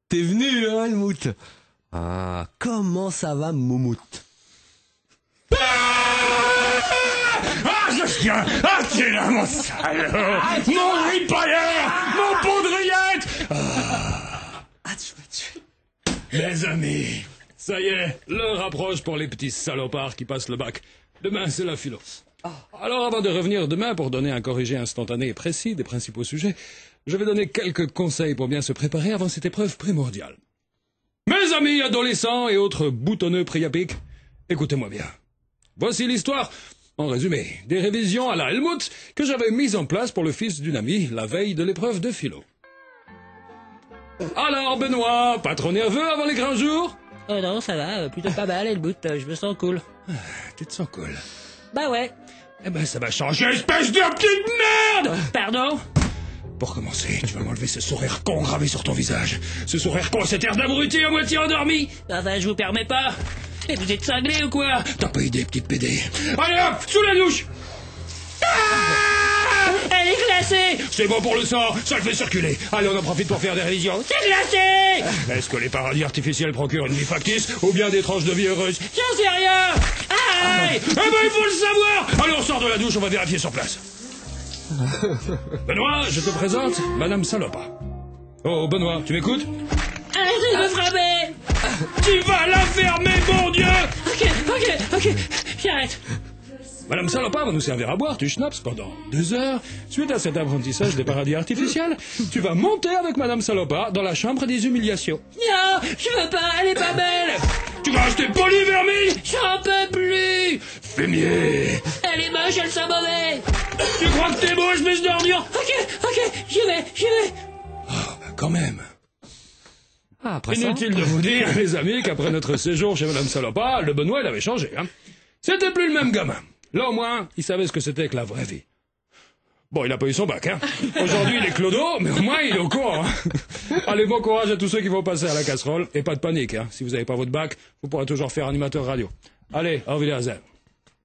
T'es venu, hein, Helmut? Ah, comment ça va, Moumout? Je tiens! Ah, tiens là, mon salaud! Mon ripailleur! Mon poudriette! Mes amis, ça y est, l'heure approche pour les petits salopards qui passent le bac. Demain, c'est la philo. Alors, avant de revenir demain pour donner un corrigé instantané et précis des principaux sujets, je vais donner quelques conseils pour bien se préparer avant cette épreuve primordiale. Mes amis adolescents et autres boutonneux priapiques, écoutez-moi bien. Voici l'histoire, en résumé, des révisions à la Helmut que j'avais mises en place pour le fils d'une amie la veille de l'épreuve de philo. Alors, Benoît, pas trop nerveux avant les grands jours? Oh non, ça va, plutôt pas mal, Helmut, je me sens cool. Tu te sens cool. Bah ouais. Eh ben, ça va changer, espèce de petite merde! Pardon? Pour commencer, tu vas m'enlever ce sourire con gravé sur ton visage. Ce sourire con, cet air d'abruti à moitié endormi. Enfin, je vous permets pas. Mais vous êtes cinglés ou quoi? T'as pas idée, petite pédé. Allez hop, sous la douche! Elle est glacée! C'est bon pour le sang, ça le fait circuler. Allez, on en profite pour faire des révisions. C'est glacé! Est-ce que les paradis artificiels procurent une vie factice ou bien des tranches de vie heureuses? J'en sais rien! Aïe! Eh ben, il faut le savoir! Allez, on sort de la douche, on va vérifier sur place. Benoît, je te présente Madame Salopa. Oh, Benoît, tu m'écoutes? Arrêtez de me frapper! Tu vas la fermer, mon Dieu! Ok, j'arrête. Madame Salopa va nous servir à boire du schnapps pendant 2 heures. Suite à cet apprentissage des paradis artificiels, tu vas monter avec Madame Salopa dans la chambre des humiliations. Non, je veux pas, elle est pas belle! Tu vas rester poli, vermille! J'en peux plus! Fumier! Elle est moche, elle sent mauvais! Tu crois que t'es beau, espèce d'ordure? Ok, j'y vais! Oh, ben quand même. Ah, après ça... Inutile de vous dire, les amis, qu'après notre séjour chez Madame Salopa, le Benoît, il avait changé, hein. C'était plus le même gamin. Là, au moins, il savait ce que c'était que la vraie vie. Bon, il a pas eu son bac, hein. Aujourd'hui, il est clodo, mais au moins, il est au courant, hein. Allez, bon courage à tous ceux qui vont passer à la casserole. Et pas de panique, hein. Si vous avez pas votre bac, vous pourrez toujours faire animateur radio. Allez, au revoir.